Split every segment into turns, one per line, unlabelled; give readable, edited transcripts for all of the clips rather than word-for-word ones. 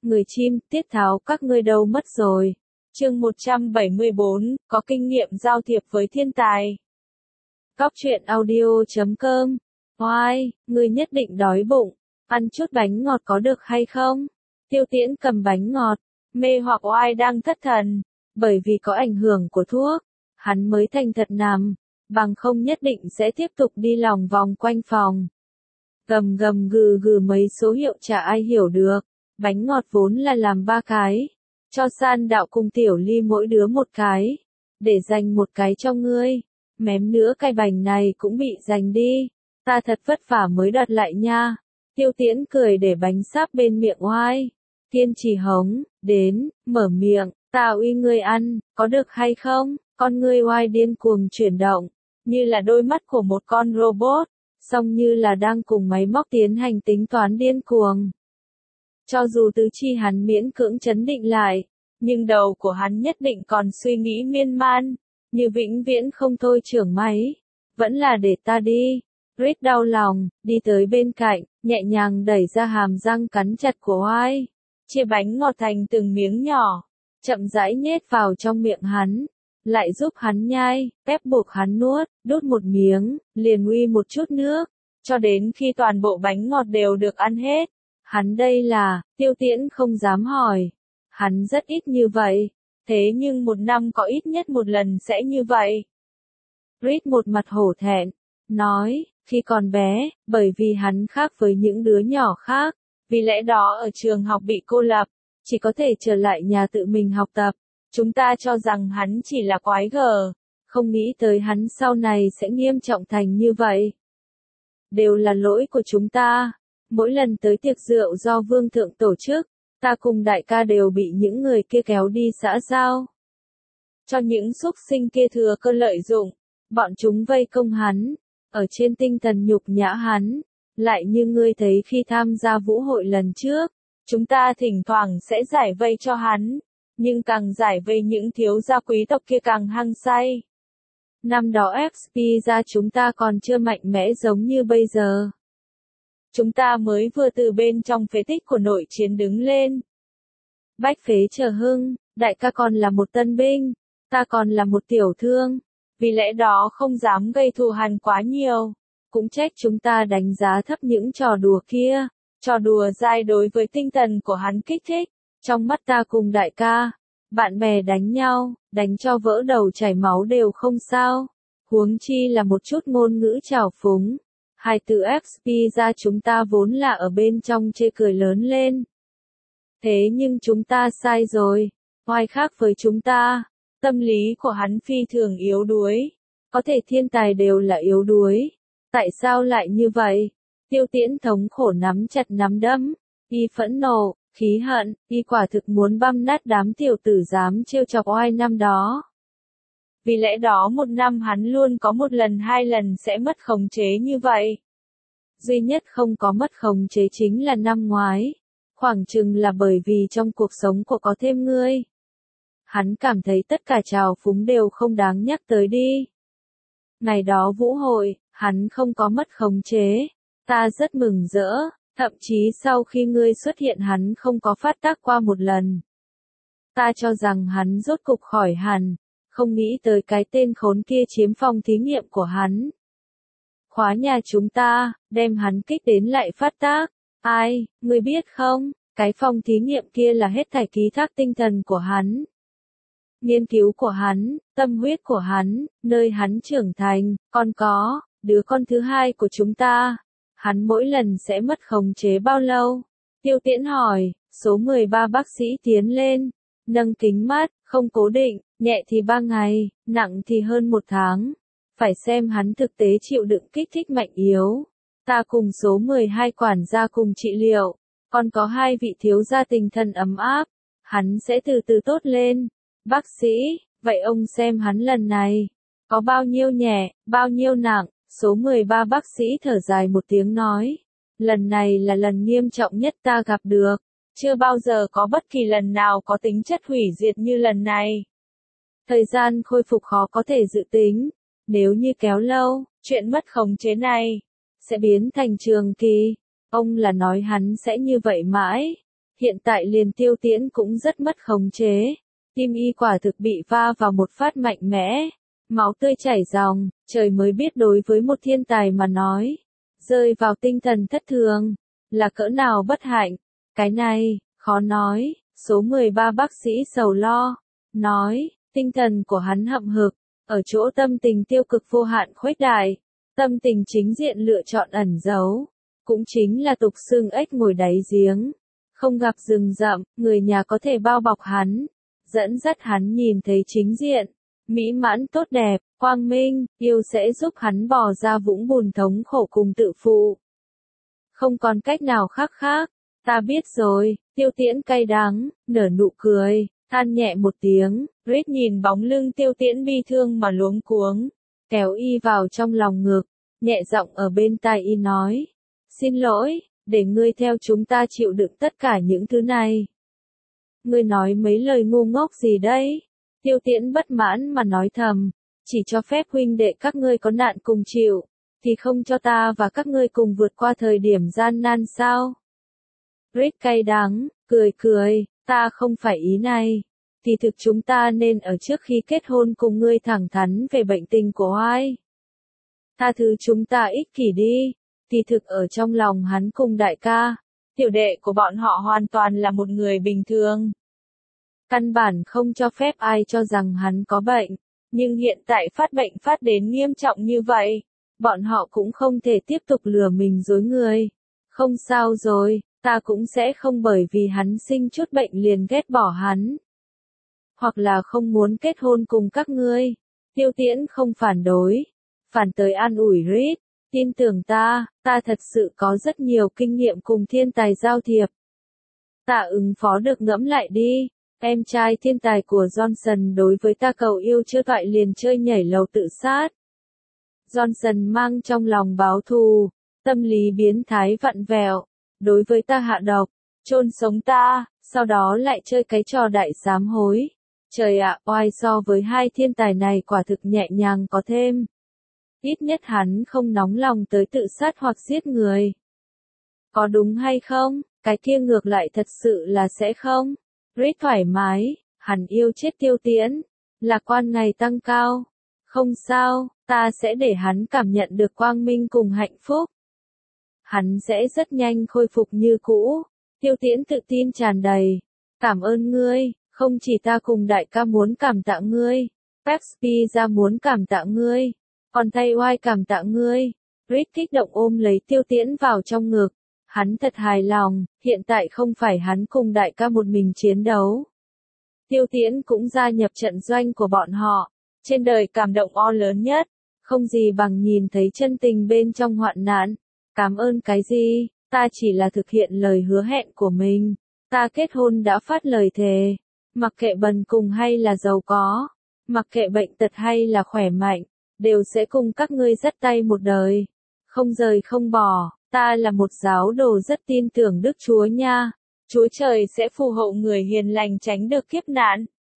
người chim, tiết tháo các ngươi đâu mất rồi. Chương 174, có kinh nghiệm giao thiệp với thiên tài. Góc truyện audio.com. Oai, ngươi nhất định đói bụng, ăn chút bánh ngọt có được hay không? Tiêu Tiễn cầm bánh ngọt, mê hoặc Oai đang thất thần, bởi vì có ảnh hưởng của thuốc, hắn mới thành thật nằm, bằng không nhất định sẽ tiếp tục đi lòng vòng quanh phòng. Gầm gầm gừ gừ mấy số hiệu chả ai hiểu được, bánh ngọt vốn là làm 3 cái, cho San Đạo cùng Tiểu Ly mỗi đứa một cái, để dành một cái cho ngươi, mém nữa cái bánh này cũng bị dành đi, ta thật vất vả mới đoạt lại nha. Tiêu Tiễn cười để bánh sáp bên miệng Oai, kiên trì hống, đến, mở miệng, ta uy ngươi ăn, có được hay không? Con ngươi Oai điên cuồng chuyển động, như là đôi mắt của một con robot, song như là đang cùng máy móc tiến hành tính toán điên cuồng. Cho dù tứ chi hắn miễn cưỡng chấn định lại, nhưng đầu của hắn nhất định còn suy nghĩ miên man, như vĩnh viễn không thôi trưởng máy. Vẫn là để ta đi. Reed đau lòng, đi tới bên cạnh, nhẹ nhàng đẩy ra hàm răng cắn chặt của Oai, chia bánh ngọt thành từng miếng nhỏ, chậm rãi nhét vào trong miệng hắn, lại giúp hắn nhai, ép buộc hắn nuốt, đút một miếng, liền uy một chút nước, cho đến khi toàn bộ bánh ngọt đều được ăn hết. Hắn đây là, Tiêu Tiễn không dám hỏi. Hắn rất ít như vậy, thế nhưng một năm có ít nhất một lần sẽ như vậy. Reed một mặt hổ thẹn, nói, khi còn bé, bởi vì hắn khác với những đứa nhỏ khác, vì lẽ đó ở trường học bị cô lập, chỉ có thể trở lại nhà tự mình học tập. Chúng ta cho rằng hắn chỉ là quái gở, không nghĩ tới hắn sau này sẽ nghiêm trọng thành như vậy. Đều là lỗi của chúng ta. Mỗi lần tới tiệc rượu do Vương Thượng tổ chức, ta cùng đại ca đều bị những người kia kéo đi xã giao. Cho những xúc sinh kia thừa cơ lợi dụng, bọn chúng vây công hắn, ở trên tinh thần nhục nhã hắn, lại như ngươi thấy khi tham gia vũ hội lần trước, chúng ta thỉnh thoảng sẽ giải vây cho hắn, nhưng càng giải vây những thiếu gia quý tộc kia càng hăng say. Năm đó XP ra chúng ta còn chưa mạnh mẽ giống như bây giờ. Chúng ta mới vừa từ bên trong phế tích của nội chiến đứng lên. Bách Phế Chờ Hưng, đại ca còn là một tân binh, ta còn là một tiểu thương, vì lẽ đó không dám gây thù hằn quá nhiều, cũng trách chúng ta đánh giá thấp những trò đùa kia, trò đùa dai đối với tinh thần của hắn kích thích, trong mắt ta cùng đại ca, bạn bè đánh nhau, đánh cho vỡ đầu chảy máu đều không sao, huống chi là một chút ngôn ngữ trào phúng. Hai từ XP ra chúng ta vốn là ở bên trong chê cười lớn lên. Thế nhưng chúng ta sai rồi, Oai khác với chúng ta, tâm lý của hắn phi thường yếu đuối, có thể thiên tài đều là yếu đuối, tại sao lại như vậy? Tiêu Tiễn thống khổ nắm chặt nắm đấm, y phẫn nộ, khí hận, y quả thực muốn băm nát đám tiểu tử dám trêu chọc Oai năm đó. Vì lẽ đó một năm hắn luôn có một lần hai lần sẽ mất khống chế như vậy. Duy nhất không có mất khống chế chính là năm ngoái. Khoảng chừng là bởi vì trong cuộc sống của có thêm ngươi. Hắn cảm thấy tất cả trào phúng đều không đáng nhắc tới đi. Ngày đó vũ hội, hắn không có mất khống chế. Ta rất mừng rỡ, thậm chí sau khi ngươi xuất hiện hắn không có phát tác qua một lần. Ta cho rằng hắn rốt cục khỏi hẳn. Không nghĩ tới cái tên khốn kia chiếm phòng thí nghiệm của hắn. Khóa nhà chúng ta, đem hắn kích đến lại phát tác. Ai, ngươi biết không, cái phòng thí nghiệm kia là hết thảy ký thác tinh thần của hắn. Nghiên cứu của hắn, tâm huyết của hắn, nơi hắn trưởng thành, còn có, đứa con thứ hai của chúng ta. Hắn mỗi lần sẽ mất khống chế bao lâu? Tiêu Tiễn hỏi, số 13 bác sĩ tiến lên, nâng kính mắt, không cố định, nhẹ thì 3 ngày, nặng thì hơn 1 tháng. Phải xem hắn thực tế chịu đựng kích thích mạnh yếu. Ta cùng số 12 quản gia cùng trị liệu, còn có 2 vị thiếu gia tinh thần ấm áp, hắn sẽ từ từ tốt lên. Bác sĩ, vậy ông xem hắn lần này, có bao nhiêu nhẹ, bao nhiêu nặng? Số 13 bác sĩ thở dài một tiếng nói, lần này là lần nghiêm trọng nhất ta gặp được, chưa bao giờ có bất kỳ lần nào có tính chất hủy diệt như lần này. Thời gian khôi phục khó có thể dự tính, nếu như kéo lâu, chuyện mất khống chế này sẽ biến thành trường kỳ. Ông là nói hắn sẽ như vậy mãi. hiện tại liền Tiêu Tiễn cũng rất mất khống chế. Tim y quả thực bị va vào một phát mạnh mẽ. Máu tươi chảy ròng, trời mới biết đối với một thiên tài mà nói. Rơi vào tinh thần thất thường, là cỡ nào bất hạnh. Cái này, khó nói, số 13 bác sĩ sầu lo. Nói, tinh thần của hắn hậm hực, ở chỗ tâm tình tiêu cực vô hạn khuếch đại. Tâm tình chính diện lựa chọn ẩn giấu. Cũng chính là tục xưng ếch ngồi đáy giếng. Không gặp rừng rậm, người nhà có thể bao bọc hắn. Dẫn dắt hắn nhìn thấy chính diện. Mỹ mãn tốt đẹp, quang minh, yêu sẽ giúp hắn bỏ ra vũng bùn thống khổ cùng tự phụ. Không còn cách nào khác. Ta biết rồi, Tiêu Tiễn cay đắng, nở nụ cười, than nhẹ một tiếng, Reed nhìn bóng lưng Tiêu Tiễn bi thương mà luống cuống, kéo y vào trong lòng ngực, nhẹ giọng ở bên tai y nói. Xin lỗi, để ngươi theo chúng ta chịu đựng tất cả những thứ này. Ngươi nói mấy lời ngu ngốc gì đấy? Tiêu Tiễn bất mãn mà nói thầm, chỉ cho phép huynh đệ các ngươi có nạn cùng chịu, thì không cho ta và các ngươi cùng vượt qua thời điểm gian nan sao? Reed cay đắng, cười, ta không phải ý này. Thì thực chúng ta nên ở trước khi kết hôn cùng ngươi thẳng thắn về bệnh tình của ai. Tha thứ chúng ta ích kỷ đi. Thì thực ở trong lòng hắn cùng đại ca, tiểu đệ của bọn họ hoàn toàn là một người bình thường. Căn bản không cho phép ai cho rằng hắn có bệnh, nhưng hiện tại phát bệnh phát đến nghiêm trọng như vậy, bọn họ cũng không thể tiếp tục lừa mình dối người. Không sao rồi, ta cũng sẽ không bởi vì hắn sinh chút bệnh liền ghét bỏ hắn. Hoặc là không muốn kết hôn cùng các ngươi. Tiêu Tiễn không phản đối, phản tới an ủi Reed. Tin tưởng ta thật sự có rất nhiều kinh nghiệm cùng thiên tài giao thiệp. Ta ứng phó được, ngẫm lại đi. Em trai thiên tài của Johnson đối với ta cầu yêu chưa toại liền chơi nhảy lầu tự sát. Johnson mang trong lòng báo thù, tâm lý biến thái vặn vẹo, đối với ta hạ độc, chôn sống ta, sau đó lại chơi cái trò đại sám hối. Trời ạ, oai so với hai thiên tài này quả thực nhẹ nhàng có thêm. Ít nhất hắn không nóng lòng tới tự sát hoặc giết người. Có đúng hay không? Cái kia ngược lại thật sự là sẽ không. Reed thoải mái, hắn yêu chết Tiêu Tiễn, lạc quan ngày tăng cao. Không sao, ta sẽ để hắn cảm nhận được quang minh cùng hạnh phúc. Hắn sẽ rất nhanh khôi phục như cũ. Tiêu Tiễn tự tin tràn đầy. Cảm ơn ngươi, không chỉ ta cùng đại ca muốn cảm tạ ngươi, Pepsi ra muốn cảm tạ ngươi. Còn thay oai cảm tạ ngươi. Reed kích động ôm lấy Tiêu Tiễn vào trong ngực. Hắn thật hài lòng, hiện tại không phải hắn cùng đại ca một mình chiến đấu. Tiêu Tiễn cũng gia nhập trận doanh của bọn họ. Trên đời cảm động lớn nhất, không gì bằng nhìn thấy chân tình bên trong hoạn nạn. Cảm ơn cái gì, ta chỉ là thực hiện lời hứa hẹn của mình. Ta kết hôn đã phát lời thề. Mặc kệ bần cùng hay là giàu có, mặc kệ bệnh tật hay là khỏe mạnh, đều sẽ cùng các ngươi dắt tay một đời. Không rời không bỏ, ta là một giáo đồ rất tin tưởng Đức Chúa nha. Chúa Trời sẽ phù hộ người hiền lành tránh được kiếp nạn.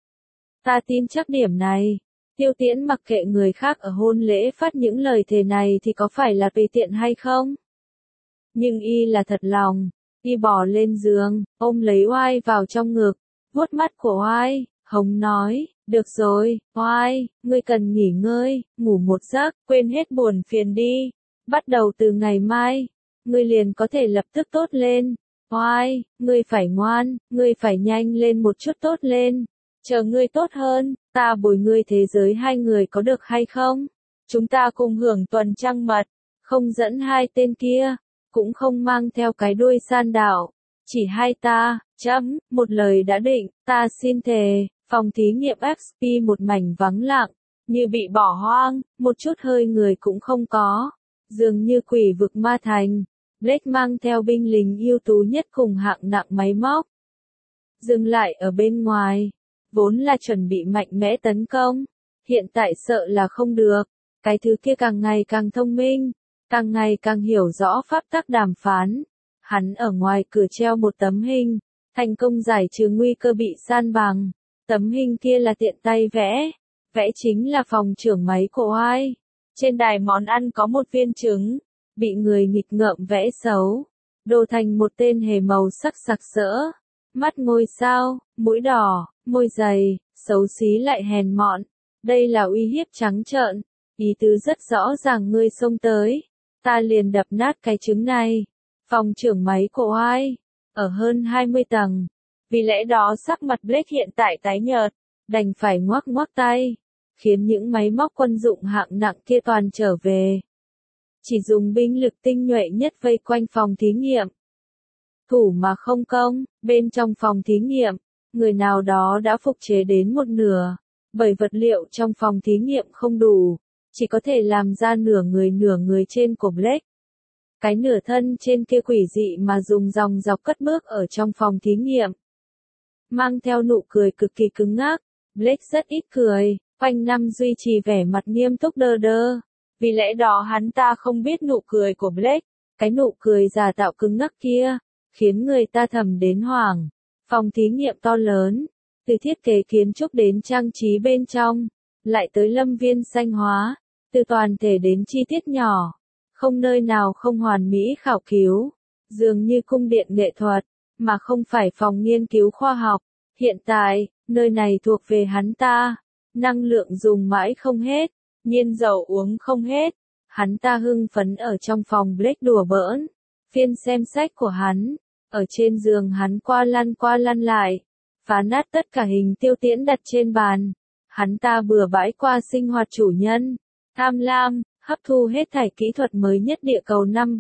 Ta tin chắc điểm này. Tiêu Tiễn mặc kệ người khác ở hôn lễ phát những lời thề này thì có phải là tùy tiện hay không? Nhưng y là thật lòng. Y bò lên giường, ôm lấy Oai vào trong ngực, vuốt mắt của Oai, hống nói, được rồi, Oai, ngươi cần nghỉ ngơi, ngủ một giấc, quên hết buồn phiền đi. Bắt đầu từ ngày mai, ngươi liền có thể lập tức tốt lên. Oai, ngươi phải ngoan, ngươi phải nhanh lên một chút tốt lên. Chờ ngươi tốt hơn, ta bồi ngươi thế giới hai người có được hay không? Chúng ta cùng hưởng tuần trăng mật, không dẫn hai tên kia, cũng không mang theo cái đuôi san đảo. Chỉ hai ta, một lời đã định, ta xin thề. Phòng thí nghiệm XP một mảnh vắng lặng, như bị bỏ hoang, một chút hơi người cũng không có. Dường như quỷ vực ma thành, Blake mang theo binh lính ưu tú nhất cùng hạng nặng máy móc. Dừng lại ở bên ngoài, vốn là chuẩn bị mạnh mẽ tấn công, hiện tại sợ là không được. Cái thứ kia càng ngày càng thông minh, càng ngày càng hiểu rõ pháp tắc đàm phán. Hắn ở ngoài cửa treo một tấm hình, thành công giải trừ nguy cơ bị san bằng. Tấm hình kia là tiện tay vẽ, vẽ chính là phòng trưởng máy của Oai. Trên đài món ăn có một viên trứng, bị người nghịch ngợm vẽ xấu, đồ thành một tên hề màu sắc sặc sỡ. mắt ngôi sao, mũi đỏ, môi dày, xấu xí lại hèn mọn. Đây là uy hiếp trắng trợn, ý tứ rất rõ ràng ngươi xông tới, ta liền đập nát cái trứng này. Phòng trưởng máy của ai? Ở hơn 20 tầng. Vì lẽ đó sắc mặt Blake hiện tại tái nhợt, đành phải ngoắc ngoắc tay, khiến những máy móc quân dụng hạng nặng kia toàn trở về. Chỉ dùng binh lực tinh nhuệ nhất vây quanh phòng thí nghiệm. Thủ mà không công, bên trong phòng thí nghiệm, người nào đó đã phục chế đến một nửa, bởi vật liệu trong phòng thí nghiệm không đủ, chỉ có thể làm ra nửa người trên của Blake. Cái nửa thân trên kia quỷ dị mà dùng dòng dọc cất bước ở trong phòng thí nghiệm. Mang theo nụ cười cực kỳ cứng ngắc, Blake rất ít cười, quanh năm duy trì vẻ mặt nghiêm túc đơ đơ. Vì lẽ đó hắn ta không biết nụ cười của Blake, cái nụ cười giả tạo cứng ngắc kia, khiến người ta thầm đến hoảng. Phòng thí nghiệm to lớn, từ thiết kế kiến trúc đến trang trí bên trong, lại tới lâm viên xanh hóa, từ toàn thể đến chi tiết nhỏ, không nơi nào không hoàn mỹ khảo cứu, dường như cung điện nghệ thuật, mà không phải phòng nghiên cứu khoa học. Hiện tại, nơi này thuộc về hắn ta, năng lượng dùng mãi không hết, nhiên dầu uống không hết. Hắn ta hưng phấn ở trong phòng Blake đùa bỡn, phiên xem sách của hắn, ở trên giường hắn qua lăn lại, phá nát tất cả hình tiêu tiễn đặt trên bàn. Hắn ta bừa bãi qua sinh hoạt chủ nhân, tham lam, hấp thu hết thảy kỹ thuật mới nhất địa cầu năm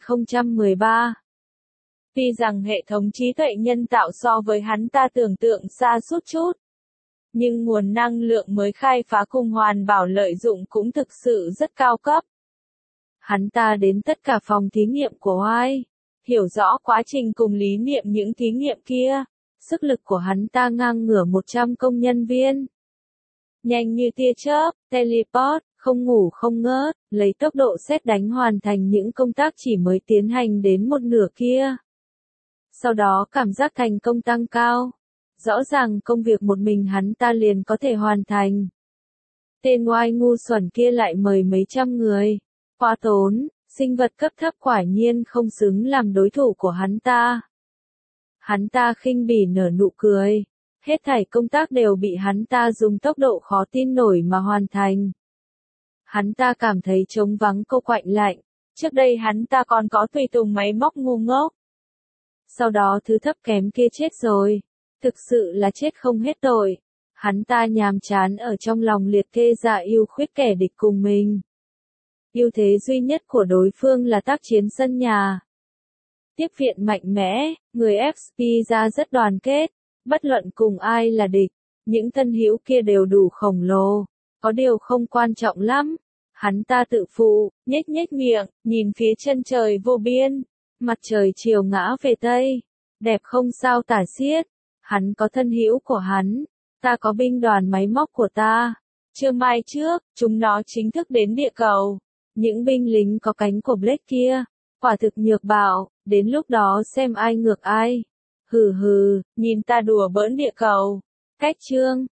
3013. Tuy rằng hệ thống trí tuệ nhân tạo so với hắn ta tưởng tượng xa suốt chút, nhưng nguồn năng lượng mới khai phá cùng hoàn bảo lợi dụng cũng thực sự rất cao cấp. Hắn ta đến tất cả phòng thí nghiệm của ai, hiểu rõ quá trình cùng lý niệm những thí nghiệm kia, sức lực của hắn ta ngang ngửa 100 công nhân viên. Nhanh như tia chớp, teleport, không ngủ không ngớt, lấy tốc độ sét đánh hoàn thành những công tác chỉ mới tiến hành đến một nửa kia. Sau đó cảm giác thành công tăng cao. Rõ ràng công việc một mình hắn ta liền có thể hoàn thành. Tên oai ngu xuẩn kia lại mời mấy trăm người. Quá tốn, sinh vật cấp thấp quả nhiên không xứng làm đối thủ của hắn ta. Hắn ta khinh bỉ nở nụ cười. Hết thảy công tác đều bị hắn ta dùng tốc độ khó tin nổi mà hoàn thành. Hắn ta cảm thấy trống vắng cô quạnh lạnh. Trước đây hắn ta còn có tùy tùng máy móc ngu ngốc. Sau đó thứ thấp kém kia chết rồi. Thực sự là chết không hết tội. Hắn ta nhàm chán ở trong lòng liệt kê ra ưu khuyết kẻ địch cùng mình. Ưu thế duy nhất của đối phương là tác chiến sân nhà. Tiếp viện mạnh mẽ, người XP ra rất đoàn kết, bất luận cùng ai là địch, những thân hữu kia đều đủ khổng lồ. Có điều không quan trọng lắm. Hắn ta tự phụ, nhếch nhếch miệng, nhìn phía chân trời vô biên. Mặt trời chiều ngã về Tây. Đẹp không sao tả xiết. Hắn có thân hữu của hắn. Ta có binh đoàn máy móc của ta. Trưa mai trước, chúng nó chính thức đến địa cầu. Những binh lính có cánh của Blake kia. Quả thực nhược bạo, đến lúc đó xem ai ngược ai. Hừ hừ, nhìn ta đùa bỡn địa cầu. Cách chương.